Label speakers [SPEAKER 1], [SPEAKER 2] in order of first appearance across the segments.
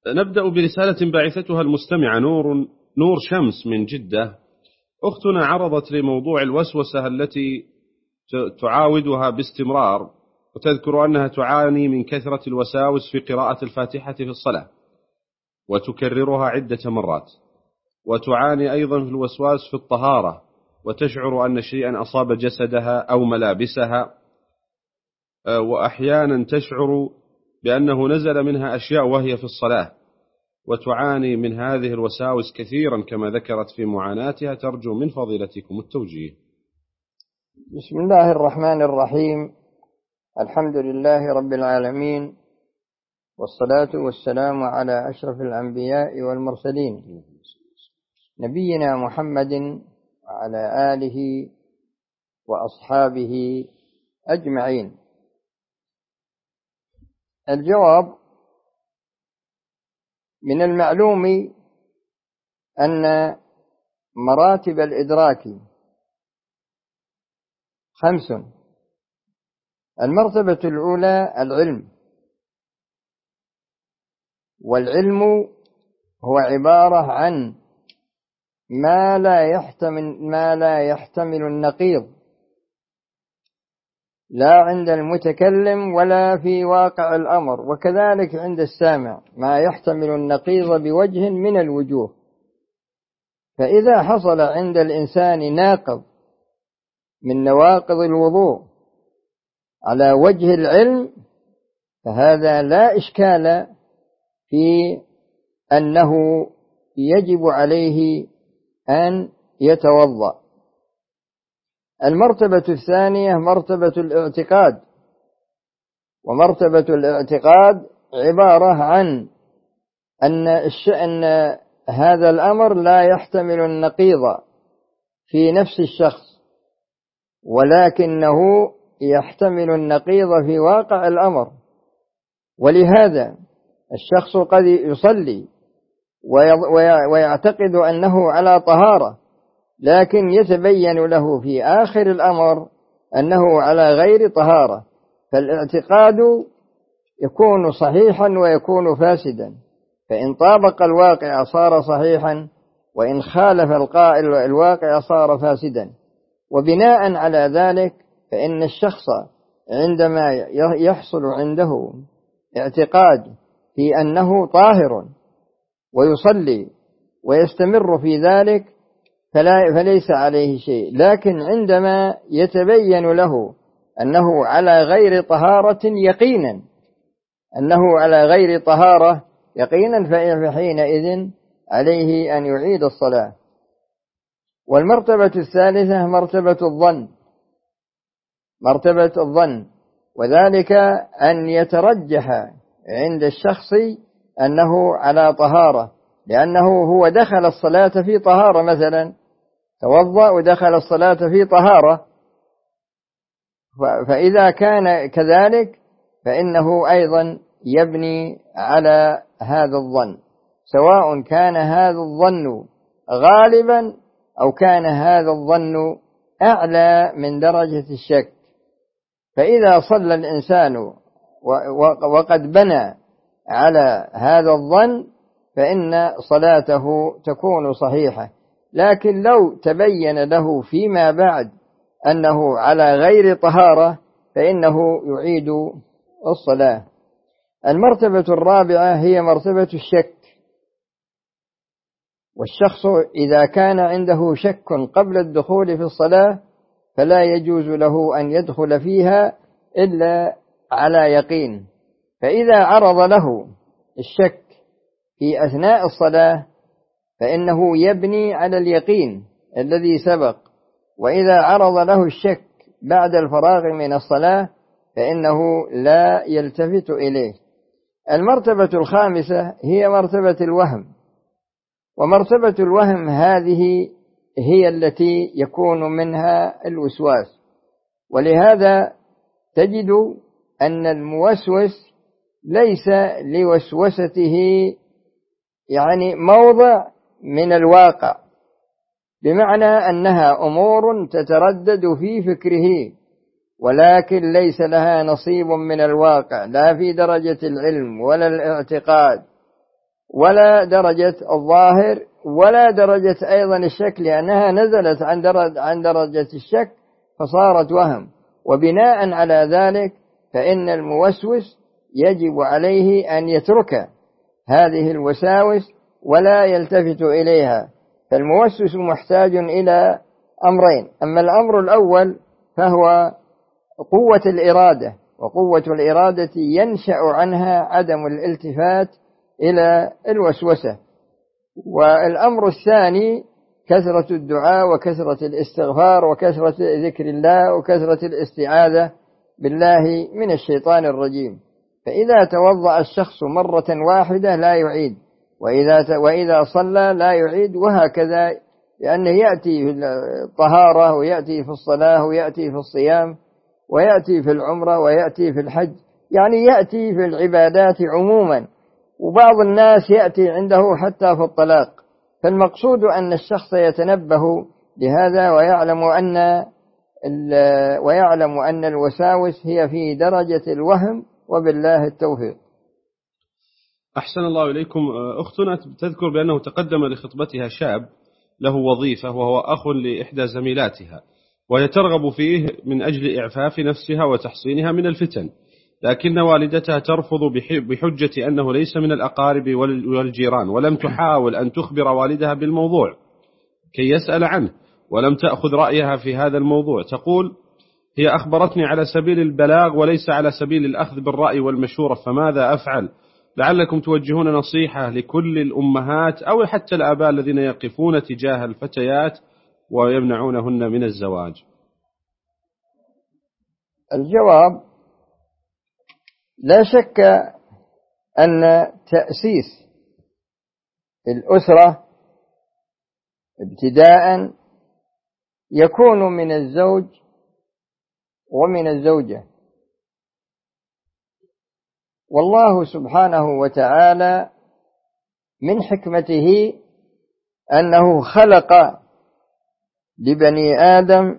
[SPEAKER 1] نبدأ برسالة باعثتها المستمعة نور شمس من جدة. أختنا عرضت لي موضوع الوسوسة التي تعاودها باستمرار، وتذكر أنها تعاني من كثرة الوساوس في قراءة الفاتحة في الصلاة وتكررها عدة مرات، وتعاني أيضا في الوسواس في الطهارة، وتشعر أن شيئا أصاب جسدها أو ملابسها، وأحيانا تشعر بأنه نزل منها أشياء وهي في الصلاة، وتعاني من هذه الوساوس كثيرا كما ذكرت في معاناتها. ترجو من فضيلتكم التوجيه.
[SPEAKER 2] بسم الله الرحمن الرحيم. الحمد لله رب العالمين، والصلاة والسلام على أشرف الأنبياء والمرسلين، نبينا محمد وعلى آله وأصحابه أجمعين. الجواب: من المعلوم أن مراتب الإدراك 5. المرتبة الأولى العلم، والعلم هو عبارة عن ما لا يحتمل النقيض، لا عند المتكلم ولا في واقع الأمر، وكذلك عند السامع ما يحتمل النقيض بوجه من الوجوه. فإذا حصل عند الإنسان ناقض من نواقض الوضوء على وجه العلم، فهذا لا إشكال في أنه يجب عليه أن يتوضأ. المرتبة الثانية مرتبة الاعتقاد، ومرتبة الاعتقاد عبارة عن أن هذا الأمر لا يحتمل النقيض في نفس الشخص، ولكنه يحتمل النقيض في واقع الأمر. ولهذا الشخص قد يصلي ويعتقد أنه على طهارة، لكن يتبين له في آخر الأمر أنه على غير طهارة، فالاعتقاد يكون صحيحا ويكون فاسدا، فإن طابق الواقع صار صحيحا، وإن خالف الواقع صار فاسدا. وبناء على ذلك فإن الشخص عندما يحصل عنده اعتقاد في أنه طاهر ويصلي ويستمر في ذلك فليس عليه شيء، لكن عندما يتبين له أنه على غير طهارة يقينا، فحينئذ عليه أن يعيد الصلاة. والمرتبة الثالثة مرتبة الظن، وذلك أن يترجح عند الشخص أنه على طهارة، لأنه هو دخل الصلاة في طهارة، مثلا توضأ ودخل الصلاة في طهارة، فإذا كان كذلك فإنه أيضا يبني على هذا الظن، سواء كان هذا الظن غالبا أو كان هذا الظن أعلى من درجة الشك. فإذا صلى الإنسان وقد بنى على هذا الظن فإن صلاته تكون صحيحة، لكن لو تبين له فيما بعد أنه على غير طهارة فإنه يعيد الصلاة. المرتبة الرابعة هي مرتبة الشك، والشخص إذا كان عنده شك قبل الدخول في الصلاة فلا يجوز له أن يدخل فيها إلا على يقين، فإذا عرض له الشك في أثناء الصلاة فإنه يبني على اليقين الذي سبق، وإذا عرض له الشك بعد الفراغ من الصلاة فإنه لا يلتفت إليه. المرتبة الخامسة هي مرتبة الوهم، ومرتبة الوهم هذه هي التي يكون منها الوسواس، ولهذا تجد أن الموسوس ليس لوسوسته موضع من الواقع، بمعنى أنها أمور تتردد في فكره، ولكن ليس لها نصيب من الواقع، لا في درجة العلم ولا الاعتقاد ولا درجة الظاهر ولا درجة أيضا الشك، لأنها نزلت عن درجة الشك فصارت وهم. وبناء على ذلك فإن الموسوس يجب عليه أن يترك هذه الوساوس ولا يلتفت إليها. فالموسوس محتاج إلى أمرين: أما الأمر الأول فهو قوة الإرادة، وقوة الإرادة ينشأ عنها عدم الالتفات إلى الوسوسة. والأمر الثاني كثرة الدعاء وكثرة الاستغفار وكثرة ذكر الله وكثرة الاستعاذة بالله من الشيطان الرجيم. فإذا توضأ الشخص مرة واحدة لا يعيد، وإذا صلى لا يعيد، وهكذا، لأنه يأتي في الطهارة ويأتي في الصلاة ويأتي في الصيام ويأتي في العمرة ويأتي في الحج، يعني يأتي في العبادات عموما. وبعض الناس يأتي عنده حتى في الطلاق. فالمقصود أن الشخص يتنبه لهذا ويعلم أن الوساوس هي في درجة الوهم، وبالله التوفيق.
[SPEAKER 1] أحسن الله إليكم. أختنا تذكر بأنه تقدم لخطبتها شاب له وظيفة وهو أخ لإحدى زميلاتها، وهي ترغب فيه من أجل إعفاف نفسها وتحصينها من الفتن، لكن والدتها ترفض بحجة أنه ليس من الأقارب والجيران، ولم تحاول أن تخبر والدها بالموضوع كي يسأل عنه، ولم تأخذ رأيها في هذا الموضوع. تقول: هي أخبرتني على سبيل البلاغ وليس على سبيل الأخذ بالرأي والمشورة، فماذا أفعل؟ لعلكم توجهون نصيحة لكل الأمهات أو حتى الآباء الذين يقفون تجاه الفتيات ويمنعونهن من الزواج.
[SPEAKER 2] الجواب: لا شك أن تأسيس الأسرة ابتداء يكون من الزوج ومن الزوجة. والله سبحانه وتعالى من حكمته أنه خلق لبني آدم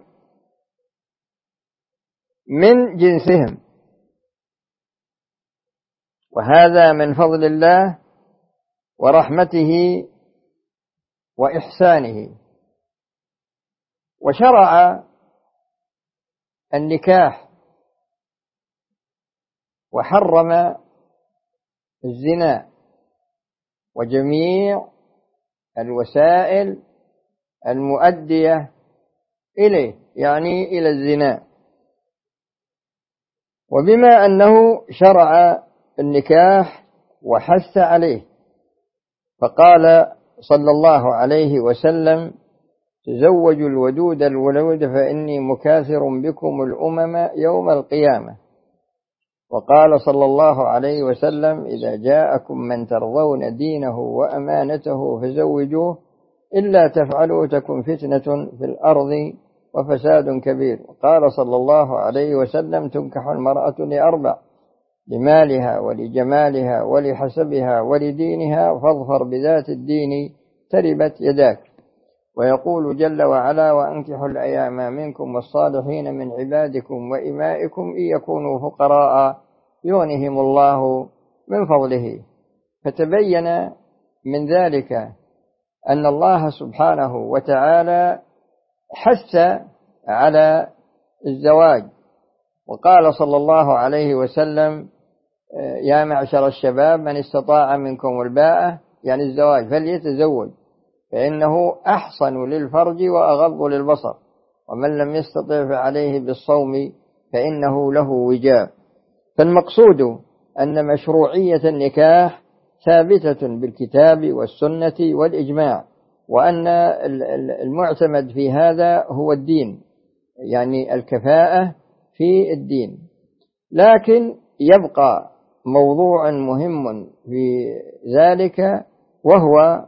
[SPEAKER 2] من جنسهم، وهذا من فضل الله ورحمته وإحسانه. وشرع النكاح وحرم الزنا وجميع الوسائل المؤدية إليه، يعني إلى الزنا. وبما أنه شرع النكاح وحث عليه، فقال صلى الله عليه وسلم: تزوجوا الودود الولود فإني مكاثر بكم الأمم يوم القيامة. وقال صلى الله عليه وسلم: إذا جاءكم من ترضون دينه وأمانته فزوجوه، إلا تفعلوا تكن فتنة في الأرض وفساد كبير. وقال صلى الله عليه وسلم: تنكح المرأة لأربع: لمالها ولجمالها ولحسبها ولدينها، فاظفر بذات الدين تربت يداك. ويقول جل وعلا: وأنكحوا الأيام منكم والصالحين من عبادكم وإمائكم إن يكونوا فقراء يغنهم الله من فضله. فتبين من ذلك أن الله سبحانه وتعالى حث على الزواج. وقال صلى الله عليه وسلم: يا معشر الشباب من استطاع منكم الباءة، يعني الزواج، فليتزوج فإنه أحصن للفرج وأغض للبصر، ومن لم يستطع فعليه بالصوم فإنه له وجاء. فالمقصود أن مشروعية النكاح ثابتة بالكتاب والسنة والإجماع، وأن المعتمد في هذا هو الدين، يعني الكفاءة في الدين. لكن يبقى موضوع مهم في ذلك، وهو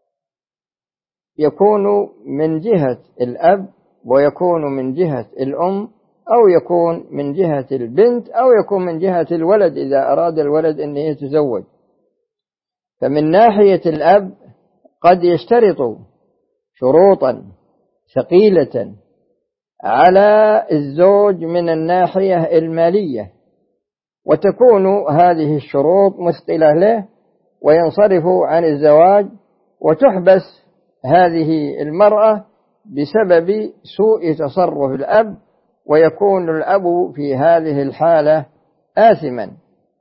[SPEAKER 2] يكون من جهة الأب ويكون من جهة الأم، أو يكون من جهة البنت، أو يكون من جهة الولد إذا أراد الولد أن يتزوج. فمن ناحية الأب قد يشترط شروطا ثقيلة على الزوج من الناحية المالية، وتكون هذه الشروط مثقلة له وينصرف عن الزواج، وتحبس هذه المرأة بسبب سوء تصرف الأب، ويكون الأب في هذه الحالة آثما.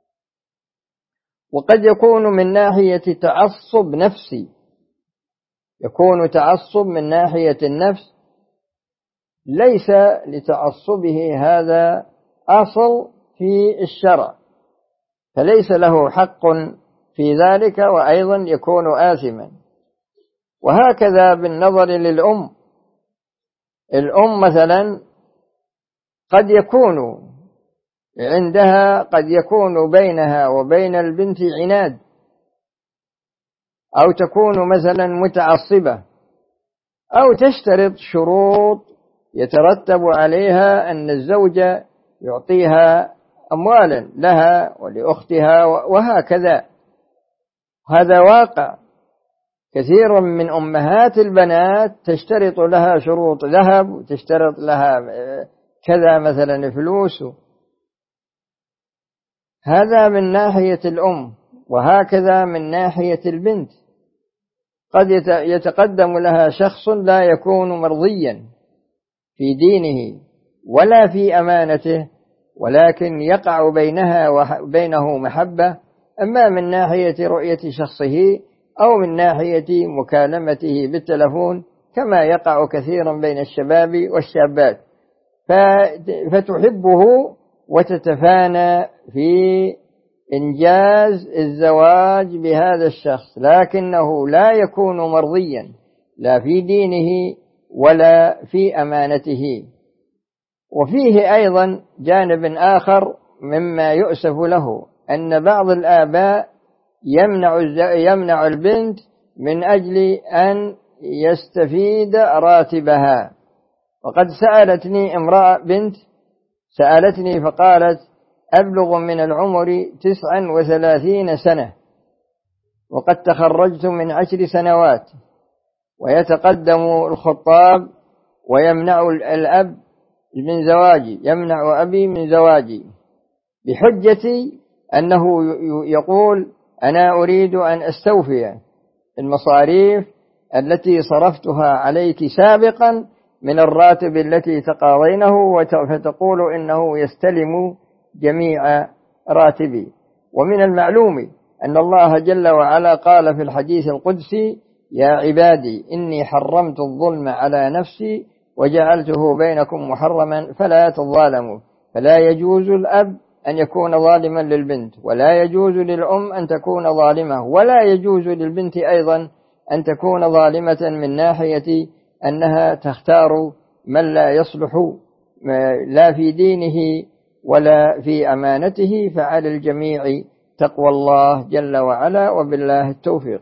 [SPEAKER 2] وقد يكون من ناحية تعصب نفسي، يكون تعصب من ناحية النفس، ليس لتعصبه هذا أصل في الشرع، فليس له حق في ذلك، وأيضا يكون آثما. وهكذا بالنظر للأم، الأم مثلا قد يكون بينها وبين البنت عناد، أو تكون مثلا متعصبة، أو تشترط شروط يترتب عليها أن الزوج يعطيها أموالا لها ولأختها وهكذا. هذا واقع، كثير من أمهات البنات تشترط لها شروط ذهب، وتشترط لها كذا مثلا فلوس. هذا من ناحية الأم، وهكذا من ناحية البنت. قد يتقدم لها شخص لا يكون مرضيا في دينه ولا في أمانته، ولكن يقع بينها وبينه محبة، أما من ناحية رؤية شخصه أو من ناحية مكالمته بالتلفون، كما يقع كثيرا بين الشباب والشابات، فتحبه وتتفانى في إنجاز الزواج بهذا الشخص، لكنه لا يكون مرضيا لا في دينه ولا في أمانته. وفيه أيضا جانب آخر مما يؤسف له، أن بعض الآباء يمنع البنت من أجل أن يستفيد راتبها. وقد سألتني امرأة بنت سألتني فقالت: أبلغ من العمر 39 سنة، وقد تخرجت من 10 سنوات، ويتقدم الخطاب ويمنع الأب من زواجي، يمنع أبي من زواجي بحجة أنه يقول: أنا أريد أن أستوفي المصاريف التي صرفتها عليك سابقا من الراتب التي تقاضينه، فتقول إنه يستلم جميع راتبي. ومن المعلوم أن الله جل وعلا قال في الحديث القدسي: يا عبادي إني حرمت الظلم على نفسي وجعلته بينكم محرما فلا تظالموا. فلا يجوز الأب أن يكون ظالما للبنت، ولا يجوز للأم أن تكون ظالمة، ولا يجوز للبنت أيضا أن تكون ظالمة من ناحية أنها تختار من لا يصلح لا في دينه ولا في أمانته. فعلى الجميع تقوى الله جل وعلا، وبالله التوفيق.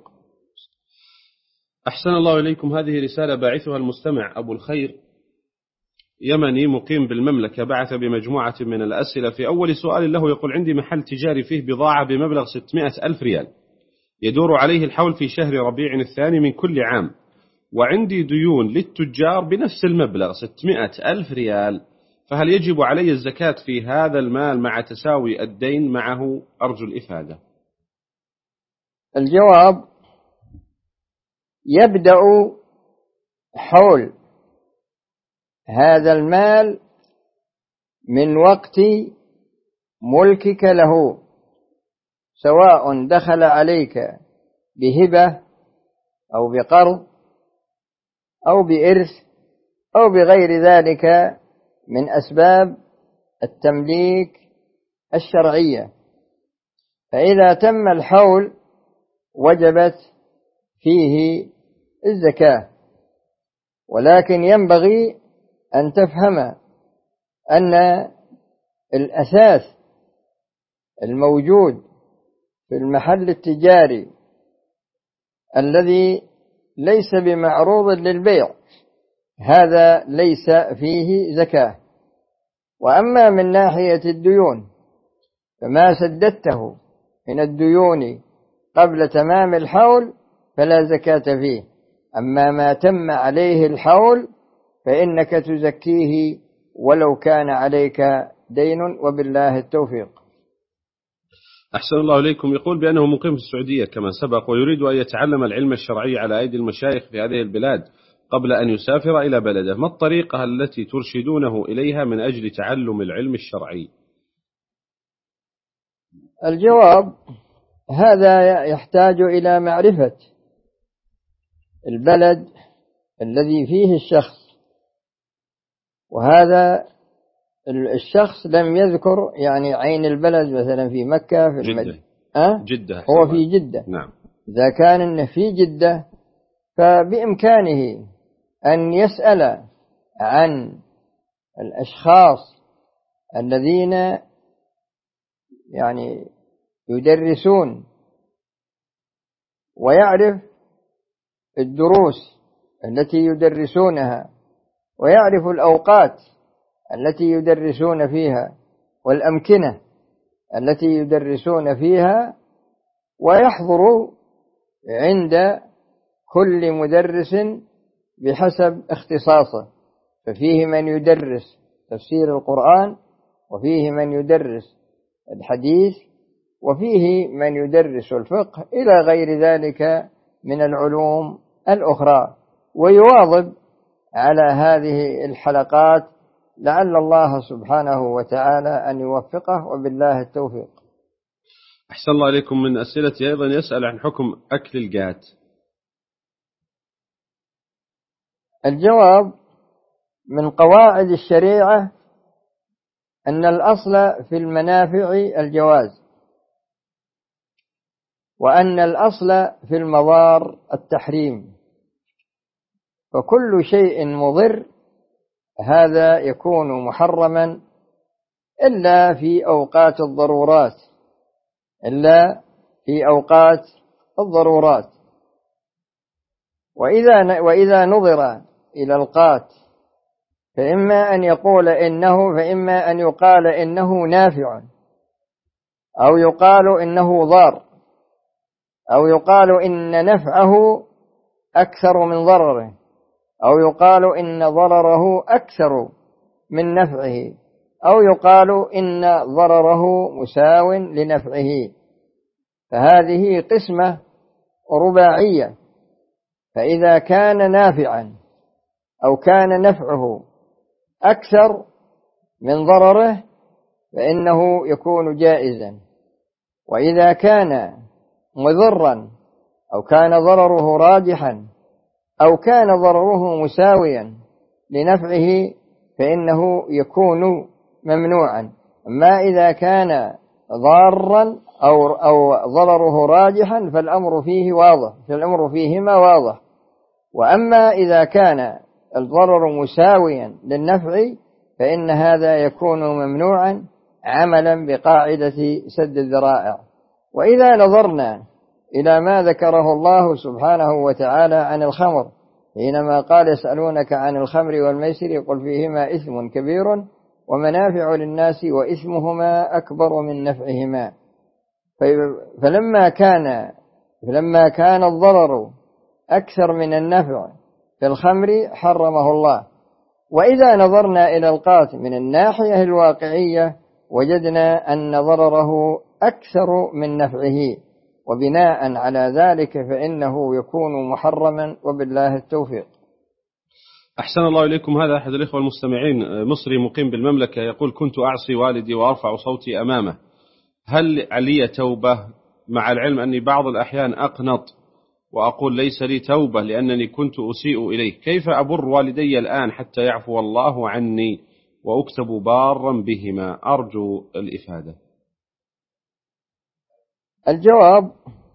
[SPEAKER 1] أحسن الله إليكم. هذه رسالة باعثها المستمع أبو الخير، يمني مقيم بالمملكة، بعث بمجموعة من الأسئلة. في أول سؤال له يقول: عندي محل تجاري فيه بضاعة بمبلغ 600,000 ريال، يدور عليه الحول في شهر ربيع الثاني من كل عام، وعندي ديون للتجار بنفس المبلغ 600,000 ريال، فهل يجب علي الزكاة في هذا المال مع تساوي الدين معه؟ أرجو الإفادة.
[SPEAKER 2] الجواب: يبدأ حول هذا المال من وقت ملكك له، سواء دخل عليك بهبة أو بقرض أو بإرث أو بغير ذلك من أسباب التمليك الشرعية. فإذا تم الحول وجبت فيه الزكاة. ولكن ينبغي أن تفهم أن الأساس الموجود في المحل التجاري الذي ليس بمعروض للبيع هذا ليس فيه زكاة. وأما من ناحية الديون فما سددته من الديون قبل تمام الحول فلا زكاة فيه، أما ما تم عليه الحول فإنك تزكيه ولو كان عليك دين، وبالله التوفيق.
[SPEAKER 1] أحسن الله إليكم. يقول بأنه مقيم في السعودية كما سبق، ويريد أن يتعلم العلم الشرعي على أيدي المشايخ في هذه البلاد قبل أن يسافر إلى بلده، ما الطريقة التي ترشدونه إليها من أجل تعلم العلم الشرعي؟
[SPEAKER 2] الجواب: هذا يحتاج إلى معرفة البلد الذي فيه الشخص، وهذا الشخص لم يذكر يعني عين البلد، مثلا في مكة، في
[SPEAKER 1] جدة. جدة
[SPEAKER 2] هو في جدة.
[SPEAKER 1] نعم.
[SPEAKER 2] إذا كان إنه في جدة فبإمكانه أن يسأل عن الأشخاص الذين يعني يدرسون، ويعرف الدروس التي يدرسونها، ويعرف الأوقات التي يدرسون فيها، والأمكنة التي يدرسون فيها، ويحضر عند كل مدرس بحسب اختصاصه. ففيه من يدرس تفسير القرآن، وفيه من يدرس الحديث، وفيه من يدرس الفقه، إلى غير ذلك من العلوم الأخرى، ويواظب على هذه الحلقات، لعل الله سبحانه وتعالى أن يوفقه، وبالله التوفيق.
[SPEAKER 1] أحسن الله إليكم. من أسئلتي أيضا يسأل عن حكم أكل القات.
[SPEAKER 2] الجواب: من قواعد الشريعة أن الأصل في المنافع الجواز، وأن الأصل في المضار التحريم، فكل شيء مضر هذا يكون محرما إلا في أوقات الضرورات، وإذا نظر إلى القات فإما أن يقال إنه نافع، أو يقال إنه ضار، أو يقال إن نفعه أكثر من ضرره، أو يقال إن ضرره أكثر من نفعه، أو يقال إن ضرره مساو لنفعه. فهذه قسمة رباعية، فإذا كان نافعا أو كان نفعه أكثر من ضرره فإنه يكون جائزا، وإذا كان مضرا أو كان ضرره راجحا أو كان ضرره مساويا لنفعه فإنه يكون ممنوعا. أما إذا كان ضارا أو ضرره راجحا فالأمر فيهما واضح. وأما إذا كان الضرر مساويا للنفع فإن هذا يكون ممنوعا عملا بقاعدة سد الذرائع. وإذا نظرنا إلى ما ذكره الله سبحانه وتعالى عن الخمر حينما قال: يسألونك عن الخمر والميسر قل فيهما إثم كبير ومنافع للناس وإثمهما أكبر من نفعهما. فلما كان الضرر أكثر من النفع في الخمر حرمه الله. وإذا نظرنا إلى القات من الناحية الواقعية وجدنا أن ضرره أكثر من نفعه، وبناء على ذلك فإنه يكون محرما، وبالله التوفيق.
[SPEAKER 1] أحسن الله إليكم. هذا أحد الإخوة المستمعين مصري مقيم بالمملكة يقول: كنت أعصي والدي وأرفع صوتي أمامه، هل علي توبة؟ مع العلم أني بعض الأحيان أقنط وأقول ليس لي توبة لأنني كنت أسيء إليه، كيف أبر والدي الآن حتى يعفو الله عني وأكتب بارا بهما؟ أرجو الإفادة.
[SPEAKER 2] الجواب: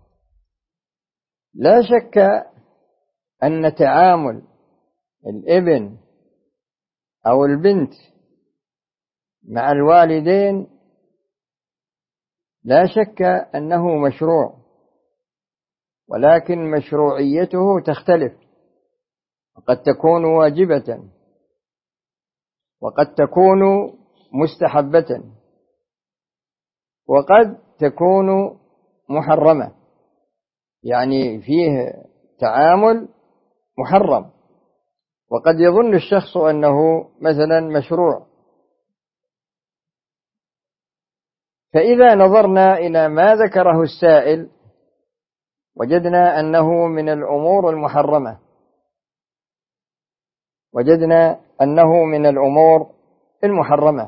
[SPEAKER 2] لا شك أن تعامل الابن أو البنت مع الوالدين لا شك أنه مشروع، ولكن مشروعيته تختلف، وقد تكون واجبة، وقد تكون مستحبة، وقد تكون محرمة، يعني فيه تعامل محرم، وقد يظن الشخص أنه مثلا مشروع. فإذا نظرنا إلى ما ذكره السائل وجدنا أنه من الأمور المحرمة، وجدنا أنه من الأمور المحرمة،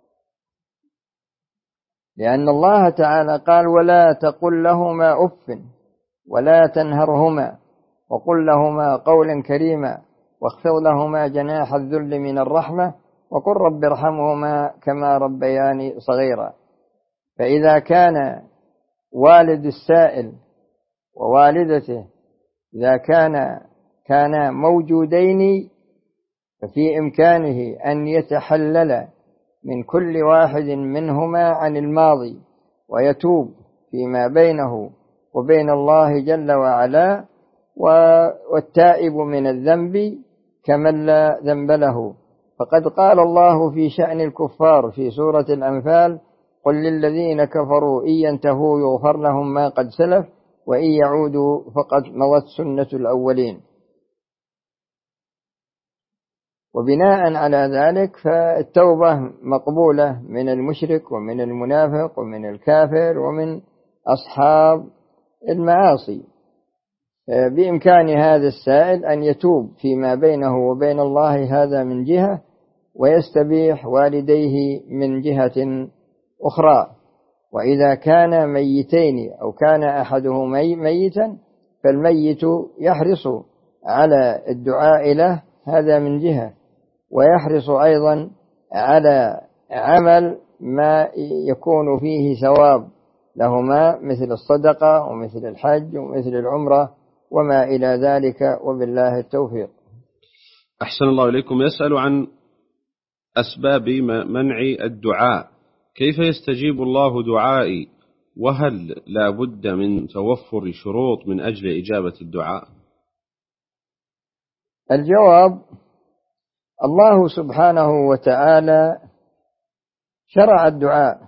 [SPEAKER 2] لأن الله تعالى قال: ولا تقل لهما أف ولا تنهرهما وقل لهما قولا كريما واخفض لهما جناح الذل من الرحمة وقل رب ارحمهما كما ربياني صغيرا. فإذا كان والد السائل ووالدته إذا كانا موجودين ففي إمكانه أن يتحلل من كل واحد منهما عن الماضي ويتوب فيما بينه وبين الله جل وعلا، والتائب من الذنب كمن لا ذنب له. فقد قال الله في شأن الكفار في سورة الأنفال: قل للذين كفروا إن ينتهوا يغفر لهم ما قد سلف وإن يعودوا فقد مضت سنة الأولين. وبناء على ذلك فالتوبة مقبولة من المشرك ومن المنافق ومن الكافر ومن أصحاب المعاصي. بإمكان هذا السائل أن يتوب فيما بينه وبين الله، هذا من جهة، ويستبيح والديه من جهة أخرى. وإذا كان ميتين أو كان أحدهما ميتا فالميت يحرص على الدعاء له، هذا من جهة، ويحرص أيضا على عمل ما يكون فيه ثواب لهما مثل الصدقة ومثل الحج ومثل العمرة وما إلى ذلك، وبالله التوفيق.
[SPEAKER 1] أحسن الله إليكم. يسأل عن أسباب منع الدعاء، كيف يستجيب الله دعائي، وهل لا بد من توفر شروط من أجل إجابة الدعاء؟
[SPEAKER 2] الجواب: الله سبحانه وتعالى شرع الدعاء،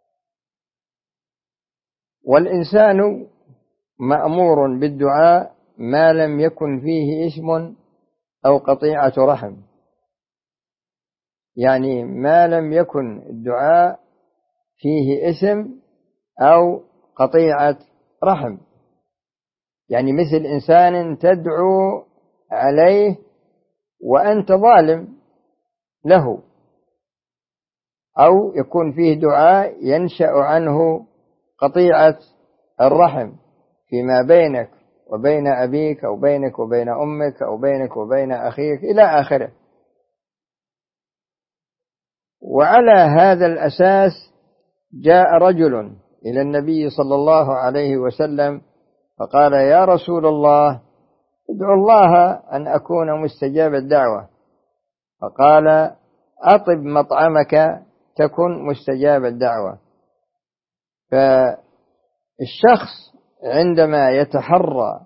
[SPEAKER 2] والإنسان مأمور بالدعاء ما لم يكن فيه إثم أو قطيعة رحم، يعني ما لم يكن الدعاء فيه إثم أو قطيعة رحم، يعني مثل إنسان تدعو عليه وأنت ظالم له، أو يكون فيه دعاء ينشأ عنه قطيعة الرحم فيما بينك وبين أبيك أو بينك وبين أمك أو بينك وبين أخيك إلى آخره. وعلى هذا الأساس جاء رجل إلى النبي صلى الله عليه وسلم فقال: يا رسول الله، ادعو الله أن أكون مستجاب الدعوة. فقال: أطب مطعمك تكن مستجاب الدعوة. فالشخص عندما يتحرى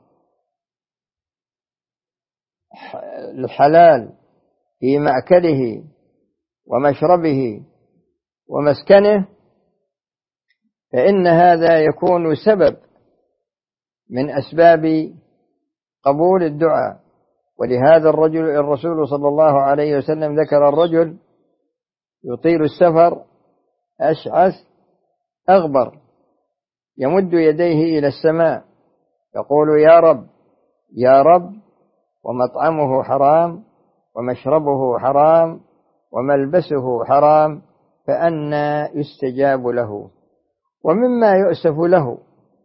[SPEAKER 2] الحلال في مأكله ومشربه ومسكنه فإن هذا يكون سبب من أسباب قبول الدعاء. ولهذا الرسول صلى الله عليه وسلم ذكر الرجل يطيل السفر أشعث أغبر يمد يديه إلى السماء يقول: يا رب يا رب، ومطعمه حرام ومشربه حرام وملبسه حرام، فأنى يستجاب له. ومما يؤسف له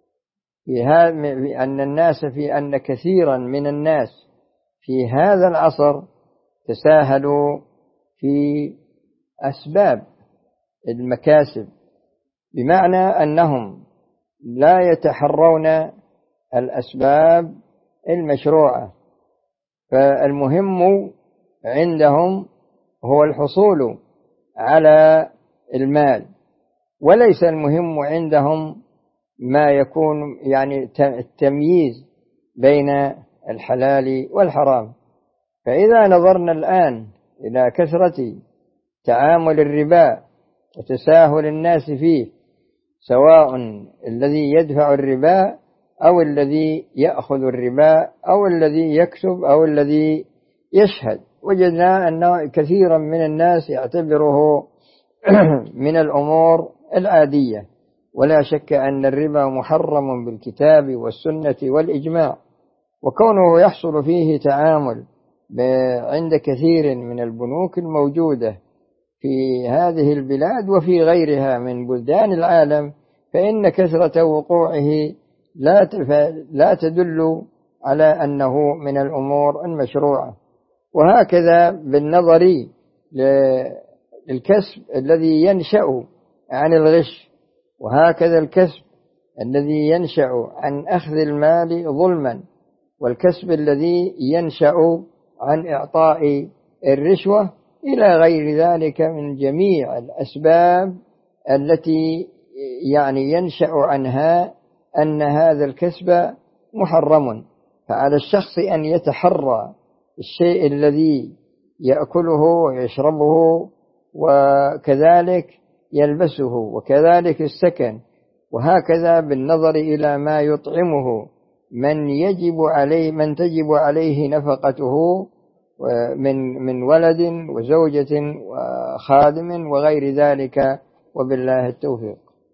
[SPEAKER 2] أن كثيرا من الناس في هذا العصر تساهلوا في أسباب المكاسب، بمعنى أنهم لا يتحرون الأسباب المشروعة، فالمهم عندهم هو الحصول على المال، وليس المهم عندهم ما يكون يعني التمييز بين الحلال والحرام. فإذا نظرنا الآن إلى كثرة تعامل الربا وتساهل الناس فيه، سواء الذي يدفع الربا أو الذي يأخذ الربا أو الذي يكسب أو الذي يشهد، وجدنا أن كثيرا من الناس يعتبره من الأمور العادية. ولا شك أن الربا محرم بالكتاب والسنة والإجماع، وكونه يحصل فيه تعامل عند كثير من البنوك الموجودة في هذه البلاد وفي غيرها من بلدان العالم، فإن كثرة وقوعه لا تدل على أنه من الأمور المشروعة. وهكذا بالنظر للكسب الذي ينشأ عن الغش، وهكذا الكسب الذي ينشأ عن أخذ المال ظلما، والكسب الذي ينشأ عن إعطاء الرشوة، إلى غير ذلك من جميع الأسباب التي ينشأ عنها أن هذا الكسب محرم. فعلى الشخص أن يتحرى الشيء الذي يأكله ويشربه، وكذلك يلبسه، وكذلك السكن، وهكذا بالنظر إلى ما يطعمه من تجب عليه نفقته من ولد وزوجة وخادم وغير ذلك، وبالله التوفيق.